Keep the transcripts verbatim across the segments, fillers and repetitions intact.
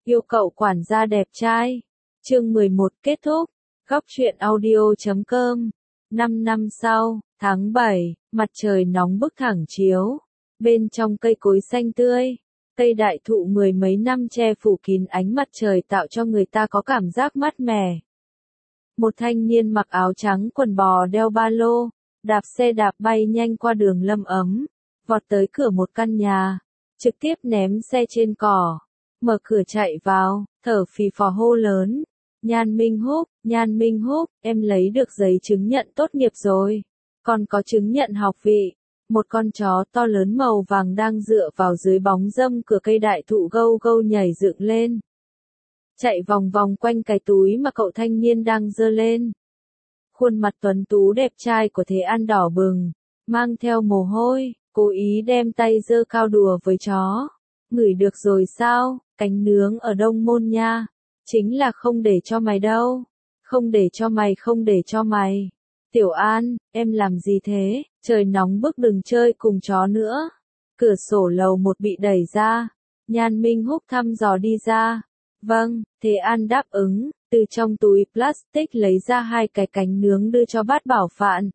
Yêu cậu quản gia đẹp trai. Chương mười một kết thúc. Góc truyện audio chấm com. Năm năm sau, tháng bảy, mặt trời nóng bức thẳng chiếu. Bên trong cây cối xanh tươi, cây đại thụ mười mấy năm che phủ kín ánh mặt trời tạo cho người ta có cảm giác mát mẻ. Một thanh niên mặc áo trắng quần bò đeo ba lô, đạp xe đạp bay nhanh qua đường Lâm Ấm, vọt tới cửa một căn nhà, trực tiếp ném xe trên cỏ, mở cửa chạy vào, thở phì phò hô lớn. Nhan Minh Húc, Nhan Minh Húc, em lấy được giấy chứng nhận tốt nghiệp rồi, còn có chứng nhận học vị. Một con chó to lớn màu vàng đang dựa vào dưới bóng râm cửa cây đại thụ gâu gâu nhảy dựng lên, chạy vòng vòng quanh cái túi mà cậu thanh niên đang giơ lên. Khuôn mặt tuấn tú đẹp trai của Thế An đỏ bừng, mang theo mồ hôi, cố ý đem tay giơ cao đùa với chó. Ngửi được rồi sao, cánh nướng ở Đông Môn nha. Chính là không để cho mày đâu. Không để cho mày, không để cho mày. Tiểu An, em làm gì thế? Trời nóng bức, đừng chơi cùng chó nữa. Cửa sổ lầu một bị đẩy ra. Nhan Minh Húc thăm dò đi ra. Vâng, Thế An đáp ứng, từ trong túi plastic lấy ra hai cái cánh nướng đưa cho Bát Bảo Phạn.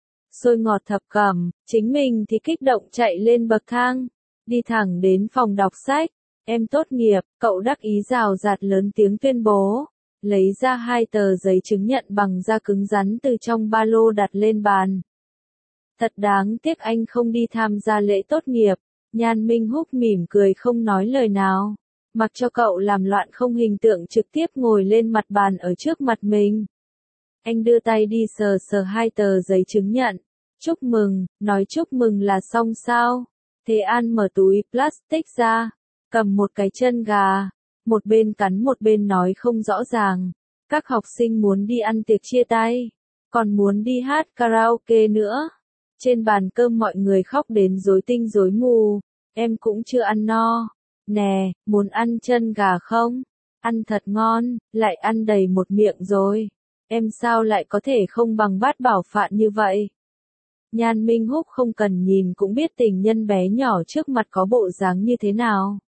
Xôi ngọt thập cẩm, chính mình thì kích động chạy lên bậc thang, đi thẳng đến phòng đọc sách. Em tốt nghiệp, cậu đắc ý rào rạt lớn tiếng tuyên bố, lấy ra hai tờ giấy chứng nhận bằng da cứng rắn từ trong ba lô đặt lên bàn. Thật đáng tiếc anh không đi tham gia lễ tốt nghiệp. Nhan Minh Húc mỉm cười không nói lời nào, mặc cho cậu làm loạn không hình tượng trực tiếp ngồi lên mặt bàn ở trước mặt mình. Anh đưa tay đi sờ sờ hai tờ giấy chứng nhận. Chúc mừng, nói chúc mừng là xong sao? Thế An mở túi plastic ra, cầm một cái chân gà, một bên cắn một bên nói không rõ ràng. Các học sinh muốn đi ăn tiệc chia tay, còn muốn đi hát karaoke nữa. Trên bàn cơm mọi người khóc đến rối tinh rối mù. Em cũng chưa ăn no. Nè, muốn ăn chân gà không? Ăn thật ngon, lại ăn đầy một miệng rồi. Em sao lại có thể không bằng Bát Bảo Phạn như vậy? Nhan Minh Húc không cần nhìn cũng biết tình nhân bé nhỏ trước mặt có bộ dáng như thế nào.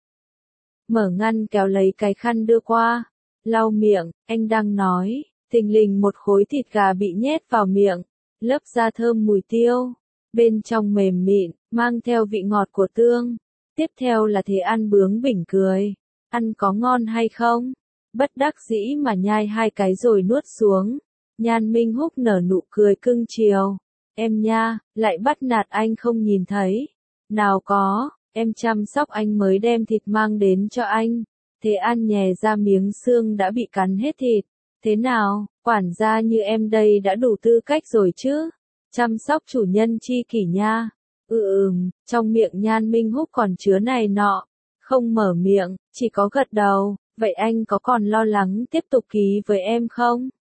Mở ngăn kéo lấy cái khăn đưa qua, lau miệng, anh đang nói, thình lình một khối thịt gà bị nhét vào miệng, lớp da thơm mùi tiêu, bên trong mềm mịn, mang theo vị ngọt của tương. Tiếp theo là Thế An bướng bỉnh cười, ăn có ngon hay không? Bất đắc dĩ mà nhai hai cái rồi nuốt xuống. Nhan Minh Húc nở nụ cười cưng chiều. Em nha, lại bắt nạt anh không nhìn thấy. Nào có, em chăm sóc anh mới đem thịt mang đến cho anh. Thế An nhè ra miếng xương đã bị cắn hết thịt. Thế nào, quản gia như em đây đã đủ tư cách rồi chứ? Chăm sóc chủ nhân chi kỷ nha. Ừ ừm, trong miệng Nhan Minh Húc còn chứa này nọ. Không mở miệng, chỉ có gật đầu. Vậy anh có còn lo lắng tiếp tục ký với em không?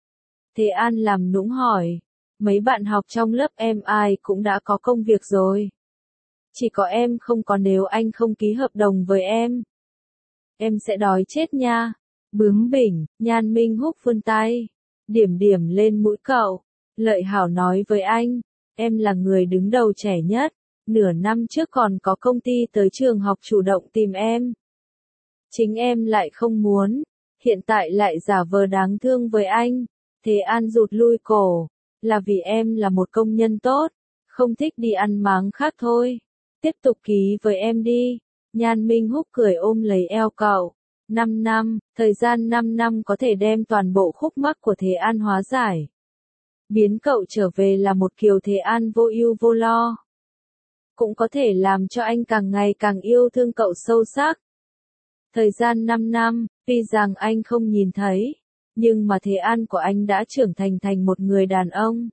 Thế An làm nũng hỏi. Mấy bạn học trong lớp em ai cũng đã có công việc rồi. Chỉ có em không có, nếu anh không ký hợp đồng với em. Em sẽ đói chết nha. Bướng bỉnh, Nhan Minh Húc vươn tay. Điểm điểm lên mũi cậu. Lợi hảo nói với anh. Em là người đứng đầu trẻ nhất. Nửa năm trước còn có công ty tới trường học chủ động tìm em. Chính em lại không muốn. Hiện tại lại giả vờ đáng thương với anh. Thế An rụt lui cổ. Là vì em là một công nhân tốt. Không thích đi ăn máng khác thôi. Tiếp tục ký với em đi. Nhan Minh Húc cười ôm lấy eo cậu. Năm năm, thời gian năm năm có thể đem toàn bộ khúc mắc của Thế An hóa giải. Biến cậu trở về là một Kiều Thế An vô ưu vô lo. Cũng có thể làm cho anh càng ngày càng yêu thương cậu sâu sắc. Thời gian năm năm, tuy rằng anh không nhìn thấy, nhưng mà Thế An của anh đã trưởng thành thành một người đàn ông.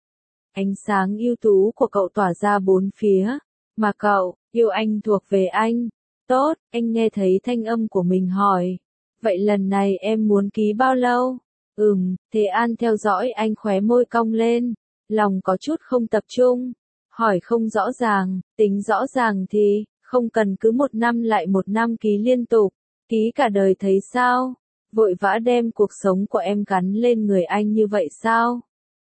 Ánh sáng ưu tú của cậu tỏa ra bốn phía, mà cậu, yêu anh thuộc về anh. Tốt, anh nghe thấy thanh âm của mình hỏi. Vậy lần này em muốn ký bao lâu? Ừm, Thế An theo dõi anh khóe môi cong lên, lòng có chút không tập trung. Hỏi không rõ ràng, tính rõ ràng thì, không cần cứ một năm lại một năm ký liên tục, ký cả đời thấy sao? Vội vã đem cuộc sống của em gắn lên người anh như vậy sao?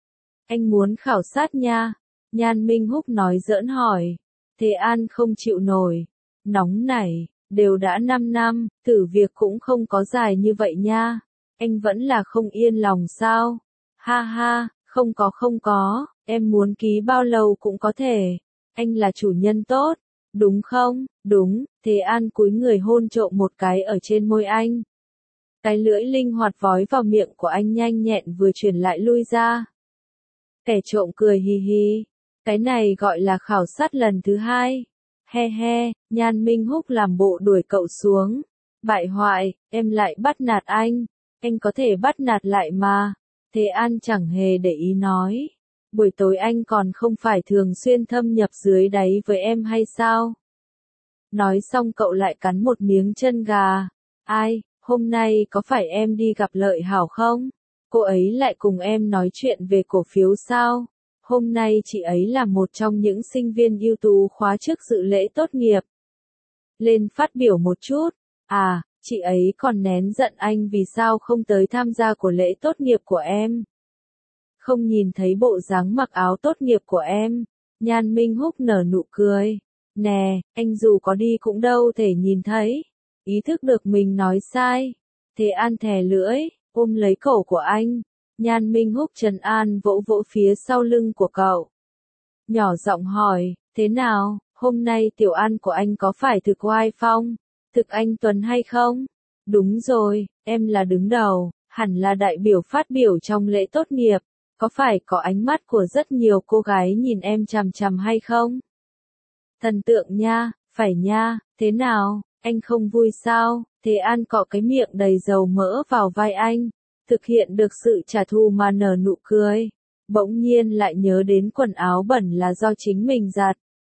Anh muốn khảo sát nha. Nhan Minh Húc nói giỡn hỏi. Thế An không chịu nổi. Nóng nảy, Đều đã năm năm, thử việc cũng không có dài như vậy nha. Anh vẫn là không yên lòng sao? Ha ha, không có không có, em muốn ký bao lâu cũng có thể. Anh là chủ nhân tốt, đúng không? Đúng, Thế An cúi người hôn trộm một cái ở trên môi anh. Cái lưỡi linh hoạt vói vào miệng của anh nhanh nhẹn vừa chuyển lại lui ra. Kẻ trộm cười hì hì. Cái này gọi là khảo sát lần thứ hai. He he, Nhan Minh Húc làm bộ đuổi cậu xuống. Bại hoại, em lại bắt nạt anh. Anh có thể bắt nạt lại mà. Thế An chẳng hề để ý nói. Buổi tối anh còn không phải thường xuyên thâm nhập dưới đáy với em hay sao? Nói xong cậu lại cắn một miếng chân gà. Ai, hôm nay có phải em đi gặp Lợi Hảo không? Cô ấy lại cùng em nói chuyện về cổ phiếu sao? Hôm nay chị ấy là một trong những sinh viên ưu tú khóa trước dự lễ tốt nghiệp. Lên phát biểu một chút. À, chị ấy còn nén giận anh vì sao không tới tham gia của lễ tốt nghiệp của em. Không nhìn thấy bộ dáng mặc áo tốt nghiệp của em. Nhan Minh Húc nở nụ cười. Nè, anh dù có đi cũng đâu thể nhìn thấy. Ý thức được mình nói sai. Thế An thè lưỡi, ôm lấy cổ của anh. Nhan Minh Húc trấn an vỗ vỗ phía sau lưng của cậu. Nhỏ giọng hỏi, thế nào, hôm nay tiểu An của anh có phải thực oai phong, thực anh Tuấn hay không? Đúng rồi, em là đứng đầu, hẳn là đại biểu phát biểu trong lễ tốt nghiệp. Có phải có ánh mắt của rất nhiều cô gái nhìn em chằm chằm hay không? Thần tượng nha, phải nha, thế nào, anh không vui sao? Thế An cọ cái miệng đầy dầu mỡ vào vai anh, thực hiện được sự trả thù mà nở nụ cười. Bỗng nhiên lại nhớ đến quần áo bẩn là do chính mình giặt.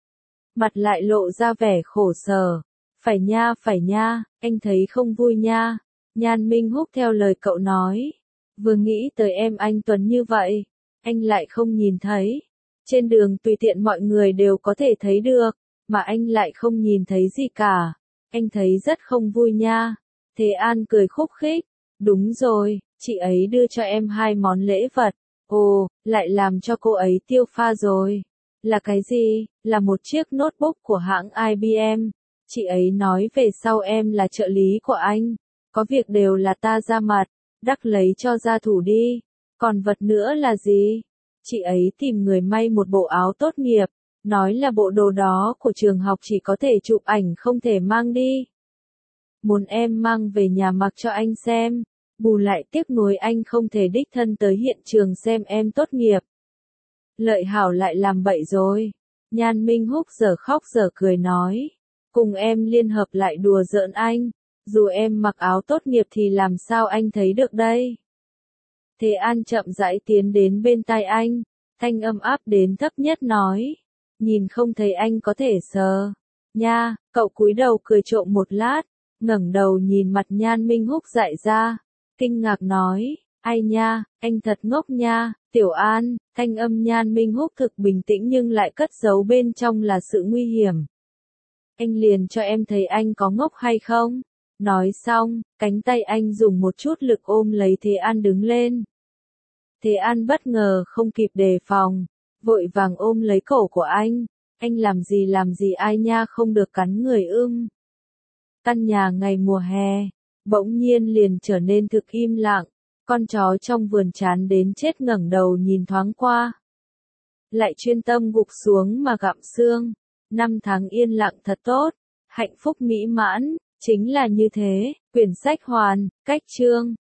Mặt lại lộ ra vẻ khổ sở. Phải nha, phải nha, anh thấy không vui nha. Nhan Minh Húc theo lời cậu nói. Vừa nghĩ tới em anh Tuấn như vậy, anh lại không nhìn thấy. Trên đường tùy tiện mọi người đều có thể thấy được, mà anh lại không nhìn thấy gì cả. Anh thấy rất không vui nha. Thế An cười khúc khích. Đúng rồi, chị ấy đưa cho em hai món lễ vật. Ồ, lại làm cho cô ấy tiêu pha rồi. Là cái gì? Là một chiếc notebook của hãng I B M. Chị ấy nói về sau em là trợ lý của anh. Có việc đều là ta ra mặt, đắc lấy cho gia thủ đi. Còn vật nữa là gì? Chị ấy tìm người may một bộ áo tốt nghiệp. Nói là bộ đồ đó của trường học chỉ có thể chụp ảnh không thể mang đi. Muốn em mang về nhà mặc cho anh xem. Bù lại tiếc nuối anh không thể đích thân tới hiện trường xem em tốt nghiệp. Lợi Hảo lại làm bậy rồi. Nhan Minh Húc giờ khóc giờ cười nói. Cùng em liên hợp lại đùa giỡn anh. Dù em mặc áo tốt nghiệp thì làm sao anh thấy được đây? Thế An chậm rãi tiến đến bên tai anh. Thanh âm áp đến thấp nhất nói. Nhìn không thấy anh có thể sờ. Nha, cậu cúi đầu cười trộm một lát. Ngẩng đầu nhìn mặt Nhan Minh Húc dại ra. Kinh ngạc nói. Ai nha, anh thật ngốc nha, Tiểu An. Thanh âm Nhan Minh Húc thực bình tĩnh nhưng lại cất giấu bên trong là sự nguy hiểm. Anh liền cho em thấy anh có ngốc hay không? Nói xong, cánh tay anh dùng một chút lực ôm lấy Thế An đứng lên. Thế An bất ngờ không kịp đề phòng, vội vàng ôm lấy cổ của anh. Anh làm gì làm gì ai nha không được cắn người ưng. Căn nhà ngày mùa hè, bỗng nhiên liền trở nên thực im lặng. Con chó trong vườn chán đến chết ngẩng đầu nhìn thoáng qua. Lại chuyên tâm gục xuống mà gặm xương. Năm tháng yên lặng thật tốt, hạnh phúc mỹ mãn, chính là như thế. Quyển sách hoàn, cách chương.